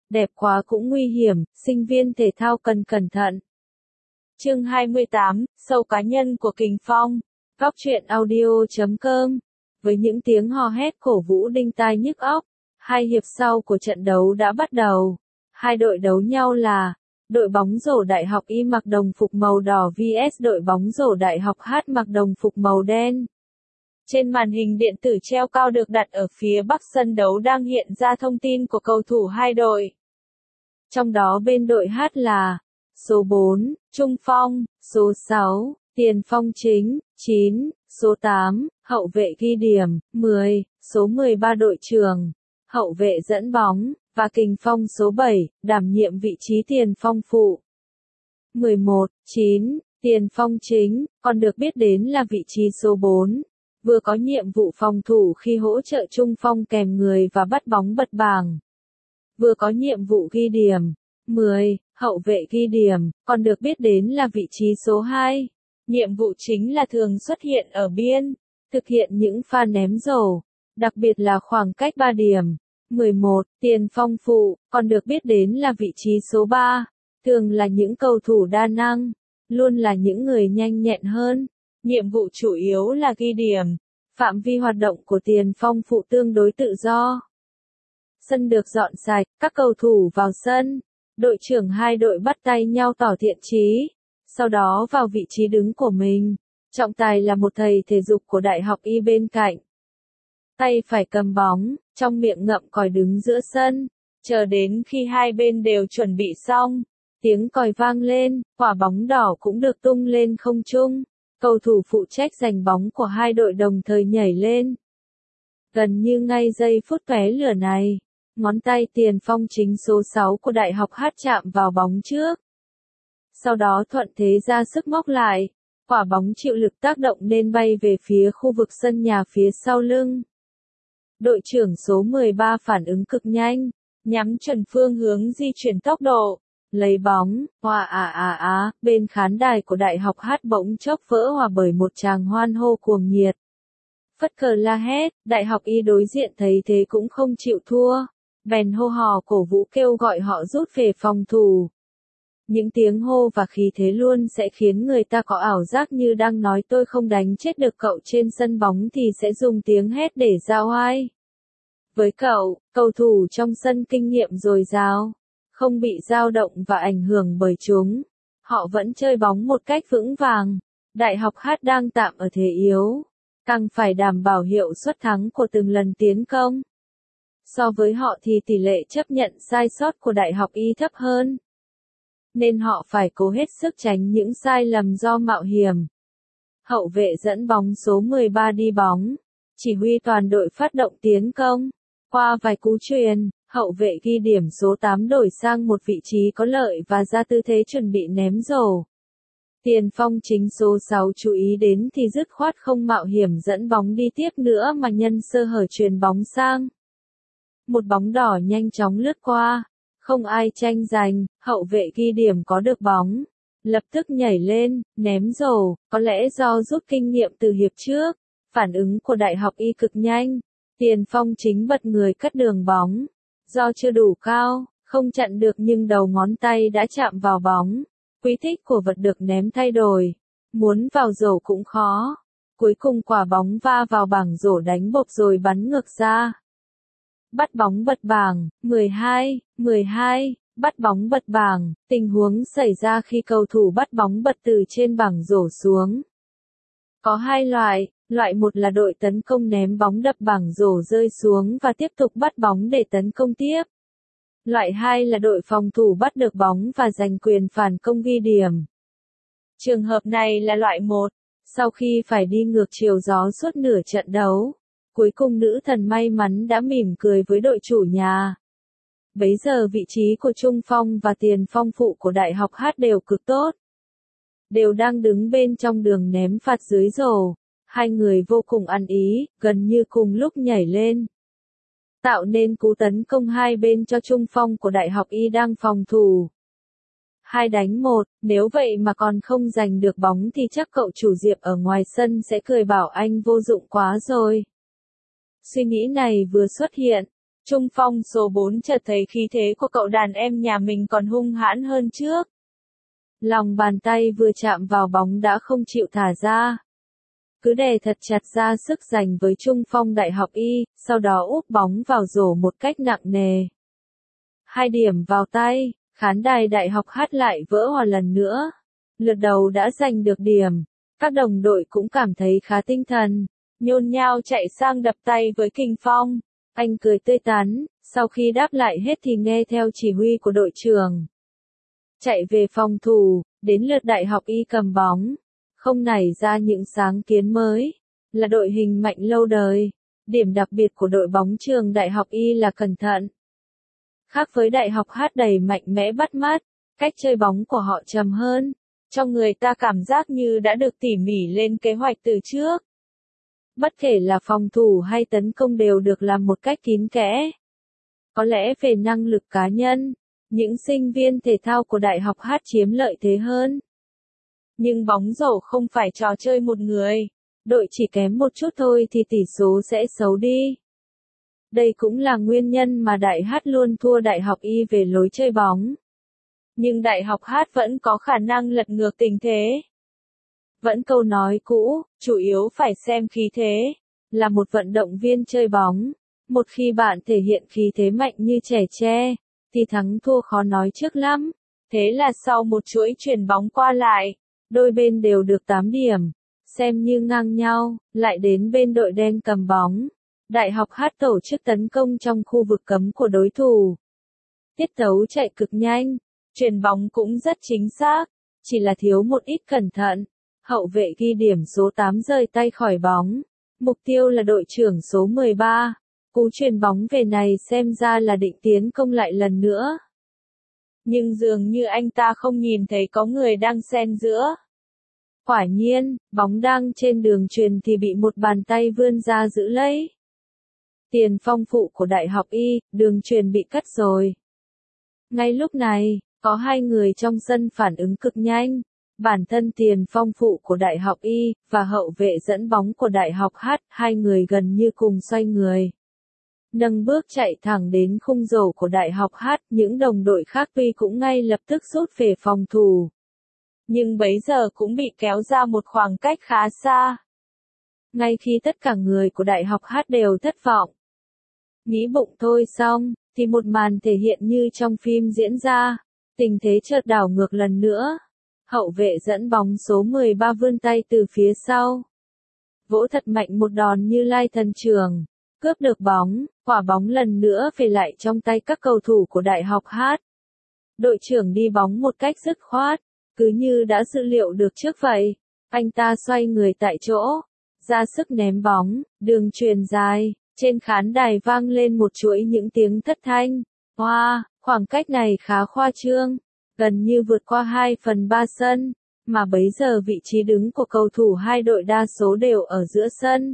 đẹp quá cũng nguy hiểm, sinh viên thể thao cần cẩn thận. Chương 28, sâu cá nhân của Kình Phong. Góc truyện audio.com. Với những tiếng hò hét cổ vũ đinh tai nhức óc, hai hiệp sau của trận đấu đã bắt đầu. Hai đội đấu nhau là đội bóng rổ Đại học Y mặc đồng phục màu đỏ vs đội bóng rổ Đại học H mặc đồng phục màu đen. Trên màn hình điện tử treo cao được đặt ở phía bắc sân đấu đang hiện ra thông tin của cầu thủ hai đội. Trong đó bên đội H là số 4, Trung Phong, số 6, Tiền Phong Chính, 9, số 8, hậu vệ ghi điểm, 10, số 13 đội trưởng, hậu vệ dẫn bóng, và Kình Phong số 7, đảm nhiệm vị trí tiền phong phụ. 11, 9, Tiền Phong Chính, còn được biết đến là vị trí số 4, vừa có nhiệm vụ phòng thủ khi hỗ trợ Trung Phong kèm người và bắt bóng bật bảng, vừa có nhiệm vụ ghi điểm. 10, hậu vệ ghi điểm, còn được biết đến là vị trí số 2. Nhiệm vụ chính là thường xuất hiện ở biên, thực hiện những pha ném rổ, đặc biệt là khoảng cách 3 điểm. 11, Tiền Phong phụ, còn được biết đến là vị trí số 3. Thường là những cầu thủ đa năng, luôn là những người nhanh nhẹn hơn. Nhiệm vụ chủ yếu là ghi điểm. Phạm vi hoạt động của Tiền Phong phụ tương đối tự do. Sân được dọn sạch, các cầu thủ vào sân. Đội trưởng hai đội bắt tay nhau tỏ thiện chí, sau đó vào vị trí đứng của mình. Trọng tài là một thầy thể dục của Đại học Y bên cạnh. Tay phải cầm bóng, trong miệng ngậm còi đứng giữa sân, chờ đến khi hai bên đều chuẩn bị xong. Tiếng còi vang lên, quả bóng đỏ cũng được tung lên không trung. Cầu thủ phụ trách giành bóng của hai đội đồng thời nhảy lên. Gần như ngay giây phút tóe lửa này, ngón tay Tiền Phong Chính số 6 của Đại học H chạm vào bóng trước. Sau đó thuận thế ra sức móc lại, quả bóng chịu lực tác động nên bay về phía khu vực sân nhà phía sau lưng. Đội trưởng số 13 phản ứng cực nhanh, nhắm chuẩn phương hướng di chuyển tốc độ, lấy bóng, bên khán đài của Đại học H bỗng chốc vỡ hòa bởi một tràng hoan hô cuồng nhiệt. Phất cờ la hét, Đại học Y đối diện thấy thế cũng không chịu thua, bèn hô hò cổ vũ kêu gọi họ rút về phòng thủ. Những tiếng hô và khí thế luôn sẽ khiến người ta có ảo giác như đang nói tôi không đánh chết được cậu trên sân bóng thì sẽ dùng tiếng hét để giao oai. Với cậu, cầu thủ trong sân kinh nghiệm dồi dào, không bị dao động và ảnh hưởng bởi chúng. Họ vẫn chơi bóng một cách vững vàng. Đại học H đang tạm ở thế yếu, càng phải đảm bảo hiệu suất thắng của từng lần tiến công. So với họ thì tỷ lệ chấp nhận sai sót của Đại học Y thấp hơn, nên họ phải cố hết sức tránh những sai lầm do mạo hiểm. Hậu vệ dẫn bóng số 13 đi bóng, chỉ huy toàn đội phát động tiến công. Qua vài cú chuyền, hậu vệ ghi điểm số 8 đổi sang một vị trí có lợi và ra tư thế chuẩn bị ném rổ. Tiền Phong Chính số 6 chú ý đến thì dứt khoát không mạo hiểm dẫn bóng đi tiếp nữa mà nhân sơ hở chuyền bóng sang. Một bóng đỏ nhanh chóng lướt qua, không ai tranh giành, hậu vệ ghi điểm có được bóng, lập tức nhảy lên, ném rổ, có lẽ do rút kinh nghiệm từ hiệp trước, phản ứng của Đại học Y cực nhanh. Tiền Phong Chính bật người cắt đường bóng, do chưa đủ cao, không chặn được nhưng đầu ngón tay đã chạm vào bóng. Quy tích của vật được ném thay đổi, muốn vào rổ cũng khó. Cuối cùng quả bóng va vào bảng rổ đánh bộp rồi bắn ngược ra. Bắt bóng bật bảng, 12, bắt bóng bật bảng, tình huống xảy ra khi cầu thủ bắt bóng bật từ trên bảng rổ xuống. Có hai loại một là đội tấn công ném bóng đập bảng rổ rơi xuống và tiếp tục bắt bóng để tấn công tiếp. Loại 2 là đội phòng thủ bắt được bóng và giành quyền phản công ghi điểm. Trường hợp này là loại 1, sau khi phải đi ngược chiều gió suốt nửa trận đấu. Cuối cùng nữ thần may mắn đã mỉm cười với đội chủ nhà. Bấy giờ vị trí của Trung Phong và Tiền Phong phụ của Đại học H đều cực tốt. Đều đang đứng bên trong đường ném phạt dưới rổ. Hai người vô cùng ăn ý, gần như cùng lúc nhảy lên, tạo nên cú tấn công hai bên cho Trung Phong của Đại học Y đang phòng thủ. 2 đánh 1, nếu vậy mà còn không giành được bóng thì chắc cậu chủ Diệp ở ngoài sân sẽ cười bảo anh vô dụng quá rồi. Suy nghĩ này vừa xuất hiện, Trung phong số 4 chợt thấy khí thế của cậu đàn em nhà mình còn hung hãn hơn trước. Lòng bàn tay vừa chạm vào bóng đã không chịu thả ra. Cứ đè thật chặt ra sức giành với trung phong Đại học Y, sau đó úp bóng vào rổ một cách nặng nề. 2 điểm vào tay, khán đài Đại học H lại vỡ hòa lần nữa. Lượt đầu đã giành được điểm, các đồng đội cũng cảm thấy khá tinh thần, nhôn nhao chạy sang đập tay với Kình Phong. Anh cười tươi tắn, sau khi đáp lại hết thì nghe theo chỉ huy của đội trưởng. Chạy về phòng thủ, đến lượt Đại học Y cầm bóng. Không nảy ra những sáng kiến mới, là đội hình mạnh lâu đời. Điểm đặc biệt của đội bóng trường Đại học Y là cẩn thận. Khác với Đại học H đầy mạnh mẽ bắt mắt, cách chơi bóng của họ trầm hơn, cho người ta cảm giác như đã được tỉ mỉ lên kế hoạch từ trước. Bất kể là phòng thủ hay tấn công đều được làm một cách kín kẽ. Có lẽ về năng lực cá nhân, những sinh viên thể thao của Đại học H chiếm lợi thế hơn. Nhưng bóng rổ không phải trò chơi một người, đội chỉ kém một chút thôi thì tỷ số sẽ xấu đi. Đây cũng là nguyên nhân mà Đại H luôn thua Đại học Y về lối chơi bóng. Nhưng Đại học H vẫn có khả năng lật ngược tình thế. Vẫn câu nói cũ, chủ yếu phải xem khí thế. Là một vận động viên chơi bóng, một khi bạn thể hiện khí thế mạnh như trẻ tre, thì thắng thua khó nói trước lắm. Thế là sau một chuỗi chuyền bóng qua lại, đôi bên đều được 8 điểm, xem như ngang nhau, lại đến bên đội đen cầm bóng. Đại học H tổ chức tấn công trong khu vực cấm của đối thủ. Tiết tấu chạy cực nhanh, chuyền bóng cũng rất chính xác, chỉ là thiếu một ít cẩn thận. Hậu vệ ghi điểm số 8 rời tay khỏi bóng. Mục tiêu là đội trưởng số 13. Cú chuyền bóng về này xem ra là định tiến công lại lần nữa. Nhưng dường như anh ta không nhìn thấy có người đang xen giữa. Quả nhiên, bóng đang trên đường chuyền thì bị một bàn tay vươn ra giữ lấy. Tiền phong phụ của Đại học Y, đường chuyền bị cắt rồi. Ngay lúc này, có 2 người trong sân phản ứng cực nhanh. Bản thân tiền phong phụ của Đại học Y, và hậu vệ dẫn bóng của Đại học H, 2 người gần như cùng xoay người. Nâng bước chạy thẳng đến khung rổ của Đại học H, những đồng đội khác tuy cũng ngay lập tức rút về phòng thủ. Nhưng bấy giờ cũng bị kéo ra một khoảng cách khá xa. Ngay khi tất cả người của Đại học H đều thất vọng. Nghĩ bụng thôi xong, thì một màn thể hiện như trong phim diễn ra. Tình thế chợt đảo ngược lần nữa. Hậu vệ dẫn bóng số 13 vươn tay từ phía sau. Vỗ thật mạnh một đòn như lai thần trưởng. Cướp được bóng, quả bóng lần nữa về lại trong tay các cầu thủ của Đại học H. Đội trưởng đi bóng một cách dứt khoát, cứ như đã dự liệu được trước vậy. Anh ta xoay người tại chỗ, ra sức ném bóng, đường chuyền dài, trên khán đài vang lên một chuỗi những tiếng thất thanh. Wow, khoảng cách này khá khoa trương, gần như vượt qua 2/3 sân, mà bấy giờ vị trí đứng của cầu thủ hai đội đa số đều ở giữa sân.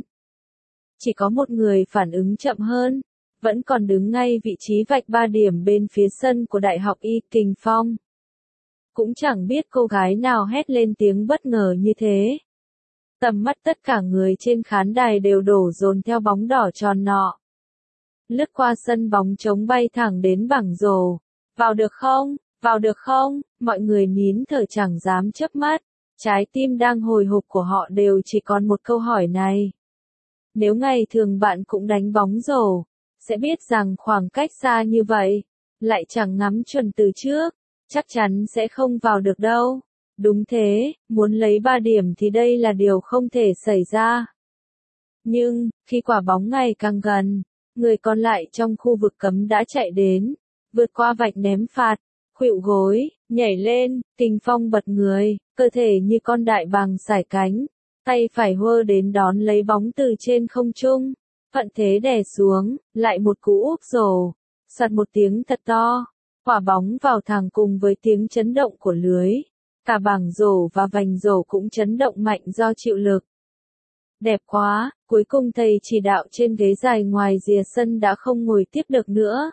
Chỉ có một người phản ứng chậm hơn, vẫn còn đứng ngay vị trí vạch 3 điểm bên phía sân của Đại học Y, Kình Phong. Cũng chẳng biết cô gái nào hét lên tiếng bất ngờ như thế. Tầm mắt tất cả người trên khán đài đều đổ dồn theo bóng đỏ tròn nọ. Lướt qua sân bóng trống bay thẳng đến bảng rổ. Vào được không? Vào được không? Mọi người nín thở chẳng dám chớp mắt. Trái tim đang hồi hộp của họ đều chỉ còn một câu hỏi này. Nếu ngày thường bạn cũng đánh bóng rổ, sẽ biết rằng khoảng cách xa như vậy, lại chẳng ngắm chuẩn từ trước, chắc chắn sẽ không vào được đâu. Đúng thế, muốn lấy 3 điểm thì đây là điều không thể xảy ra. Nhưng, khi quả bóng ngày càng gần, người còn lại trong khu vực cấm đã chạy đến, vượt qua vạch ném phạt, khuỵu gối, nhảy lên, Kình Phong bật người, cơ thể như con đại bàng sải cánh, tay phải hơ đến đón lấy bóng từ trên không trung, thuận thế đè xuống, lại một cú úp rổ, soạt một tiếng thật to, quả bóng vào thẳng cùng với tiếng chấn động của lưới. Cả bảng rổ và vành rổ cũng chấn động mạnh do chịu lực. Đẹp quá, cuối cùng thầy chỉ đạo trên ghế dài ngoài rìa sân đã không ngồi tiếp được nữa.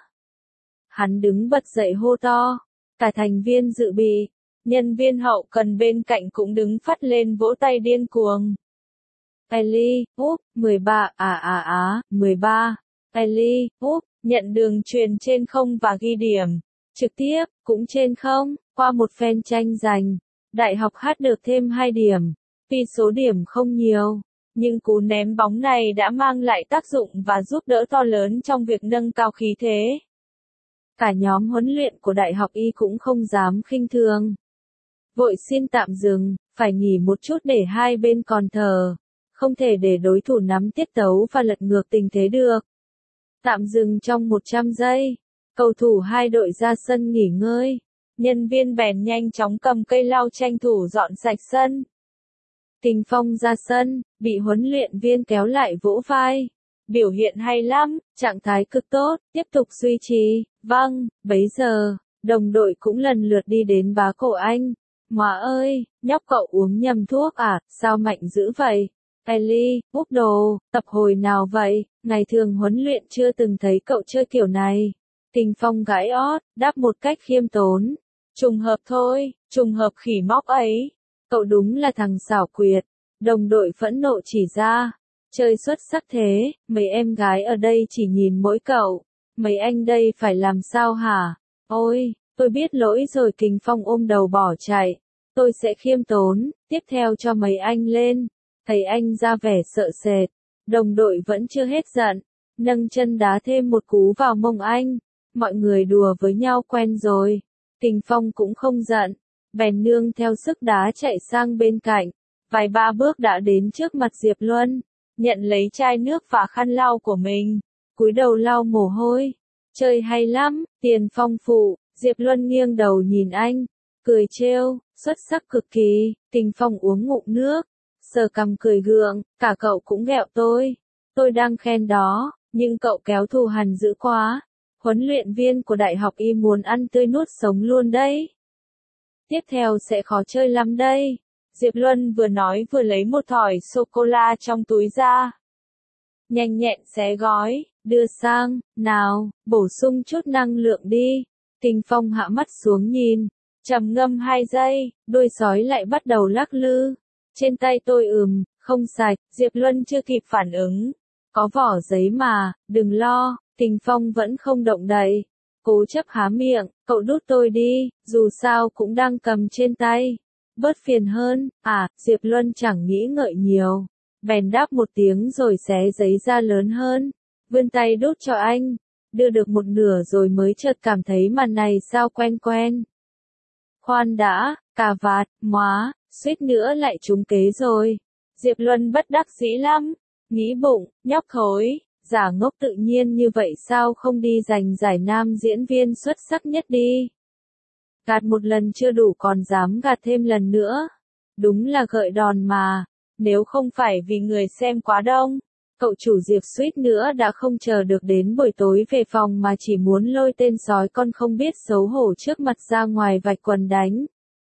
Hắn đứng bật dậy hô to, cả thành viên dự bị, nhân viên hậu cần bên cạnh cũng đứng phắt lên vỗ tay điên cuồng. Ellie, 13, 13, Ellie, Nhận đường truyền trên không và ghi điểm. Trực tiếp, cũng trên không, qua một phen tranh giành. Đại học hát được thêm 2 điểm. Tuy số điểm không nhiều, nhưng cú ném bóng này đã mang lại tác dụng và giúp đỡ to lớn trong việc nâng cao khí thế. Cả nhóm huấn luyện của Đại học Y cũng không dám khinh thường. Vội xin tạm dừng, phải nghỉ một chút để hai bên còn thở. Không thể để đối thủ nắm tiết tấu và lật ngược tình thế được. Tạm dừng trong 100 giây. Cầu thủ hai đội ra sân nghỉ ngơi. Nhân viên bèn nhanh chóng cầm cây lau tranh thủ dọn sạch sân. Kình Phong ra sân, bị huấn luyện viên kéo lại vỗ vai. Biểu hiện hay lắm, trạng thái cực tốt, tiếp tục duy trì. Vâng, bấy giờ, đồng đội cũng lần lượt đi đến bá cổ anh. Móa ơi, nhóc cậu uống nhầm thuốc à, sao mạnh dữ vậy? Ellie, úp đồ, tập hồi nào vậy? Ngày thường huấn luyện chưa từng thấy cậu chơi kiểu này. Kình Phong gãi ót, đáp một cách khiêm tốn. Trùng hợp thôi, trùng hợp khỉ móc ấy. Cậu đúng là thằng xảo quyệt. Đồng đội phẫn nộ chỉ ra. Chơi xuất sắc thế, mấy em gái ở đây chỉ nhìn mỗi cậu. Mấy anh đây phải làm sao hả? Ôi, tôi biết lỗi rồi. Kình Phong ôm đầu bỏ chạy. Tôi sẽ khiêm tốn, tiếp theo cho mấy anh lên. Thấy anh ra vẻ sợ sệt. Đồng đội vẫn chưa hết giận. Nâng chân đá thêm một cú vào mông anh. Mọi người đùa với nhau quen rồi. Kình Phong cũng không giận. Bèn nương theo sức đá chạy sang bên cạnh. Vài ba bước đã đến trước mặt Diệp Luân. Nhận lấy chai nước và khăn lau của mình. Cúi đầu lau mồ hôi. Chơi hay lắm, tiền phong phụ. Diệp Luân nghiêng đầu nhìn anh. Cười trêu, xuất sắc cực kỳ. Kình Phong uống ngụm nước. Sờ cằm cười gượng, cả cậu cũng ghẹo tôi. Tôi đang khen đó, nhưng cậu kéo thù hằn dữ quá. Huấn luyện viên của Đại học Y muốn ăn tươi nuốt sống luôn đấy. Tiếp theo sẽ khó chơi lắm đây. Diệp Luân vừa nói vừa lấy một thỏi sô-cô-la trong túi ra. Nhanh nhẹn xé gói, đưa sang, nào, bổ sung chút năng lượng đi. Kình Phong hạ mắt xuống nhìn, trầm ngâm 2 giây, đuôi sói lại bắt đầu lắc lư. Trên tay tôi không sạch, Diệp Luân chưa kịp phản ứng. Có vỏ giấy mà, đừng lo, Kình Phong vẫn không động đậy. Cố chấp há miệng, cậu đút tôi đi, dù sao cũng đang cầm trên tay. Bớt phiền hơn, Diệp Luân chẳng nghĩ ngợi nhiều. Bèn đáp một tiếng rồi xé giấy ra lớn hơn. Vươn tay đút cho anh. Đưa được một nửa rồi mới chợt cảm thấy màn này sao quen quen. Khoan đã, cà vạt, móa, suýt nữa lại trúng kế rồi. Diệp Luân bất đắc dĩ lắm. Nghĩ bụng, nhóc thối, giả ngốc tự nhiên như vậy sao không đi giành giải nam diễn viên xuất sắc nhất đi. Gạt một lần chưa đủ còn dám gạt thêm lần nữa. Đúng là gợi đòn mà. Nếu không phải vì người xem quá đông, cậu chủ Diệp suýt nữa đã không chờ được đến buổi tối về phòng mà chỉ muốn lôi tên sói con không biết xấu hổ trước mặt ra ngoài vạch quần đánh.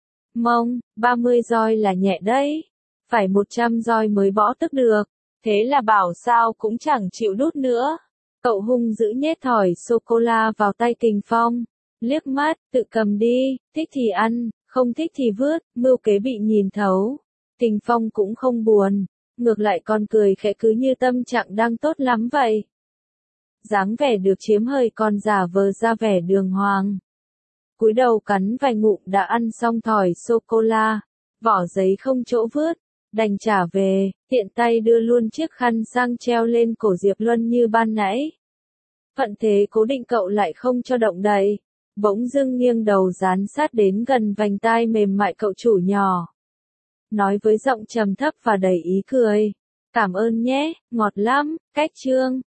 Mông, 30 roi là nhẹ đấy. Phải 100 roi mới bỏ tức được. Thế là bảo sao cũng chẳng chịu đút nữa. Cậu hung dữ nhét thỏi sô-cô-la vào tay Kình Phong. Liếc mắt, tự cầm đi, thích thì ăn, không thích thì vứt, mưu kế bị nhìn thấu. Kình Phong cũng không buồn, ngược lại còn cười khẽ cứ như tâm trạng đang tốt lắm vậy. Dáng vẻ được chiếm hời còn giả vờ ra vẻ đường hoàng. Cúi đầu cắn vài ngụm đã ăn xong thỏi sô-cô-la, vỏ giấy không chỗ vứt, đành trả về, tiện tay đưa luôn chiếc khăn sang treo lên cổ Diệp Luân như ban nãy. Phận thế cố định cậu lại không cho động đậy, bỗng dưng nghiêng đầu dán sát đến gần vành tai mềm mại cậu chủ nhỏ. Nói với giọng trầm thấp và đầy ý cười. Cảm ơn nhé, ngọt lắm, cách chương.